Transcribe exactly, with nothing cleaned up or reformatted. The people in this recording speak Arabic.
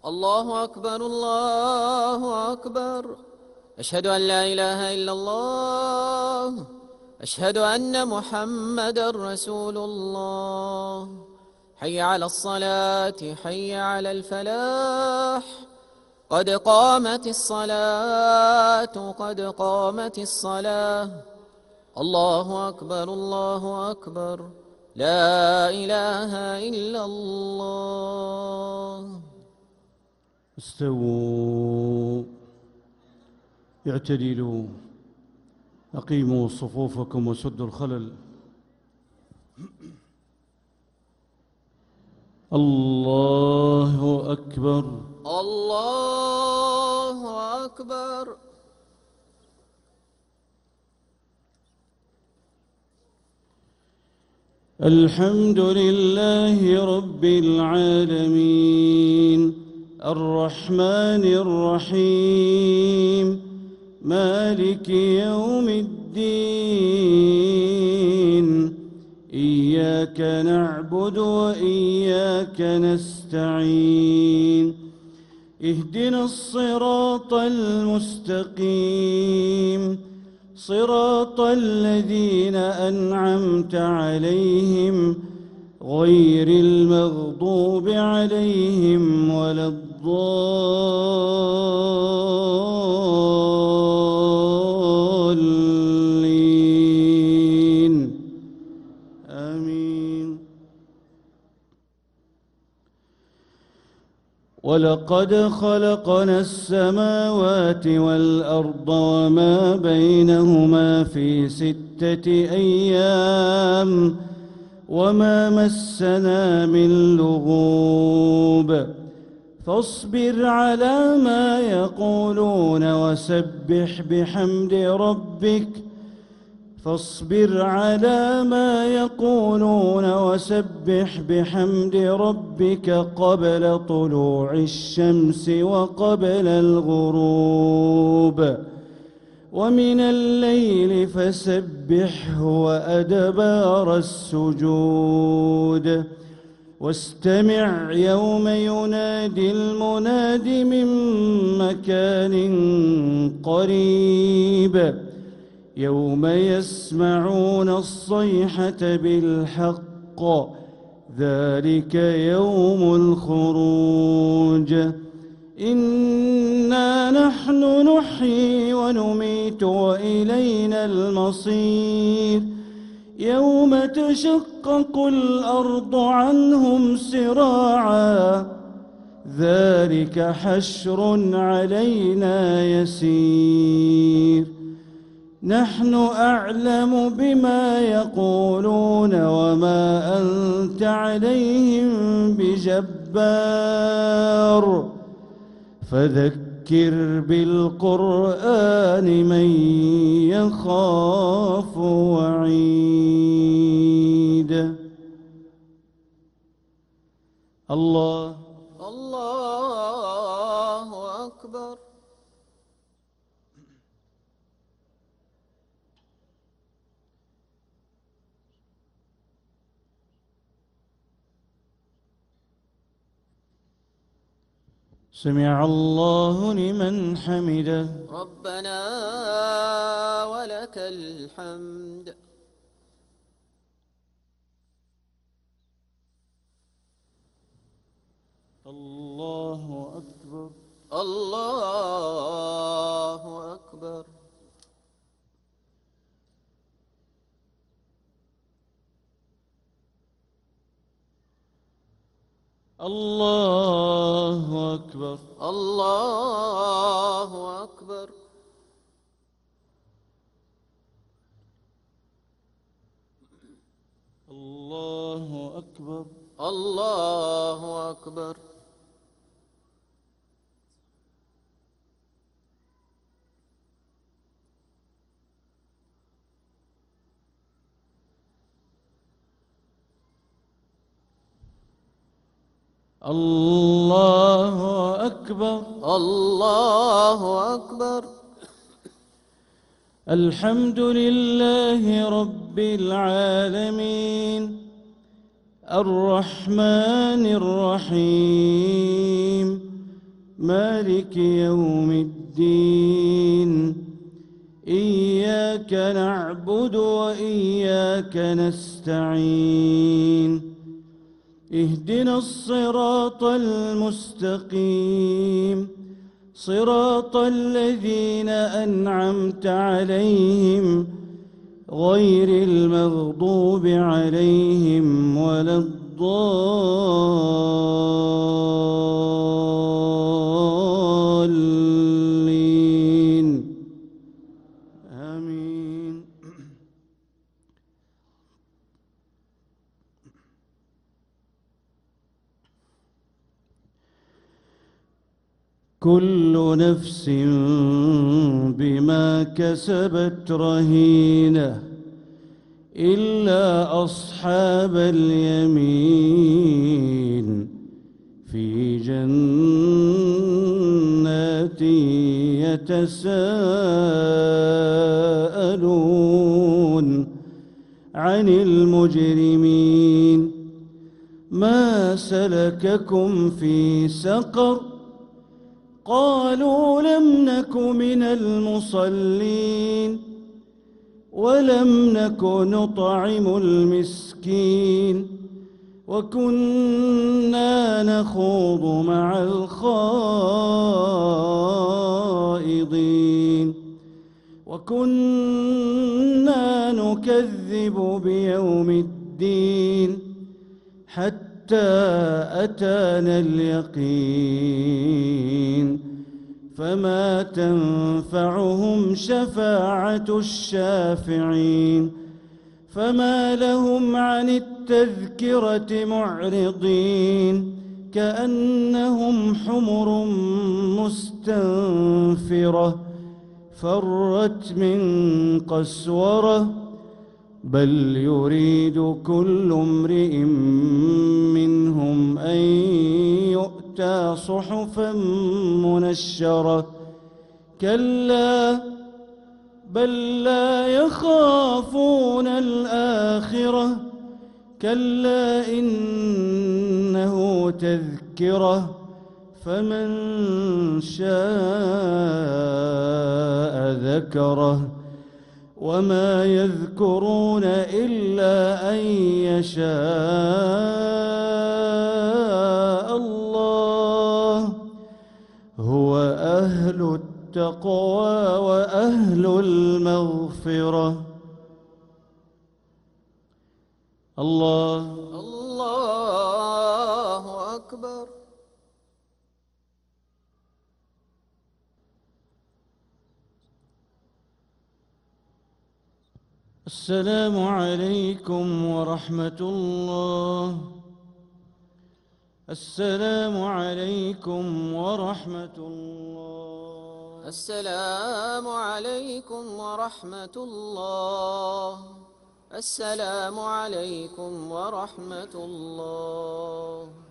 الله أكبر الله أكبر. أشهد أن لا إله إلا الله. أشهد أن محمدًا رسول الله. حي على الصلاة حي على الفلاح. قد قامت الصلاة قد قامت الصلاة. الله أكبر الله أكبر. لا إله إلا الله. استووا، اعتدلوا، أقيموا صفوفكم وسدوا الخلل. الله أكبر الله أكبر. الحمد لله رب العالمين الرحمن الرحيم مالك يوم الدين. إياك نعبد وإياك نستعين. اهدنا الصراط المستقيم صراط الذين أنعمت عليهم غير المغضوب عليهم ولا الضالين. آمين. ولقد خلقنا السماوات والأرض وما بينهما في ستة أيام وما مسنا من لغوب. فاصبر على ما يقولون وسبح بحمد ربك فاصبر على ما يقولون وسبح بحمد ربك قبل طلوع الشمس وقبل الغروب ومن الليل فسبحه وأدبار السجود. واستمع يوم ينادي المناد من مكان قريب يوم يسمعون الصيحة بالحق ذلك يوم الخروج. إنا نحن نحيي ونميت وإلينا المصير. يوم تشقق الأرض عنهم سراعا ذلك حشر علينا يسير. نحن أعلم بما يقولون وما أنت عليهم بجبار. فذكر بالقرآن من يخاف وعيد. الله الله أكبر. سمع الله لمن حمده. ربنا ولك الحمد. الله أكبر الله أكبر. الله أكبر الله أكبر. الله أكبر الله أكبر. الله أكبر الله أكبر. الحمد لله رب العالمين الرحمن الرحيم مالك يوم الدين. إياك نعبد وإياك نستعين. اهدنا الصراط المستقيم، صراط الذين أنعمت عليهم غير المغضوب عليهم ولا الضالين. آمين. كل نفس بما كسبت رهينة إلا أصحاب اليمين في جنات يتساءلون عن المجرمين. ما سلككم في سقر؟ قالوا لم نك من المصلين ولم نك نطعم المسكين وكنا نخوض مع الخائضين وكنا نكذب بيوم الدين حتى أتانا اليقين. فما تنفعهم شفاعة الشافعين. فما لهم عن التذكرة معرضين كأنهم حمر مستنفرة فرت من قسورة بل يريد كل امرئ منهم أن يؤتى صحفا منشرة كلا بل لا يخافون الآخرة كلا إنه تذكرة فمن شاء ذكره وما يذكرون إلا أن يشاء الله هو أهل التقوى وأهل المغفرة. الله الله أكبر. السلام عليكم ورحمة الله. السلام عليكم ورحمة الله. السلام عليكم ورحمة الله. السلام عليكم ورحمة الله.